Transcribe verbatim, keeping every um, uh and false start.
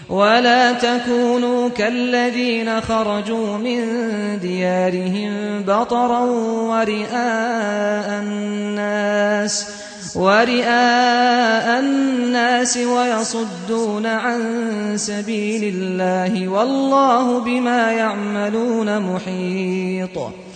ولا تكونوا كالذين خرجوا من ديارهم بطرا ورئاء الناس ورئاء الناس ويصدون عن سبيل الله والله بما يعملون محيط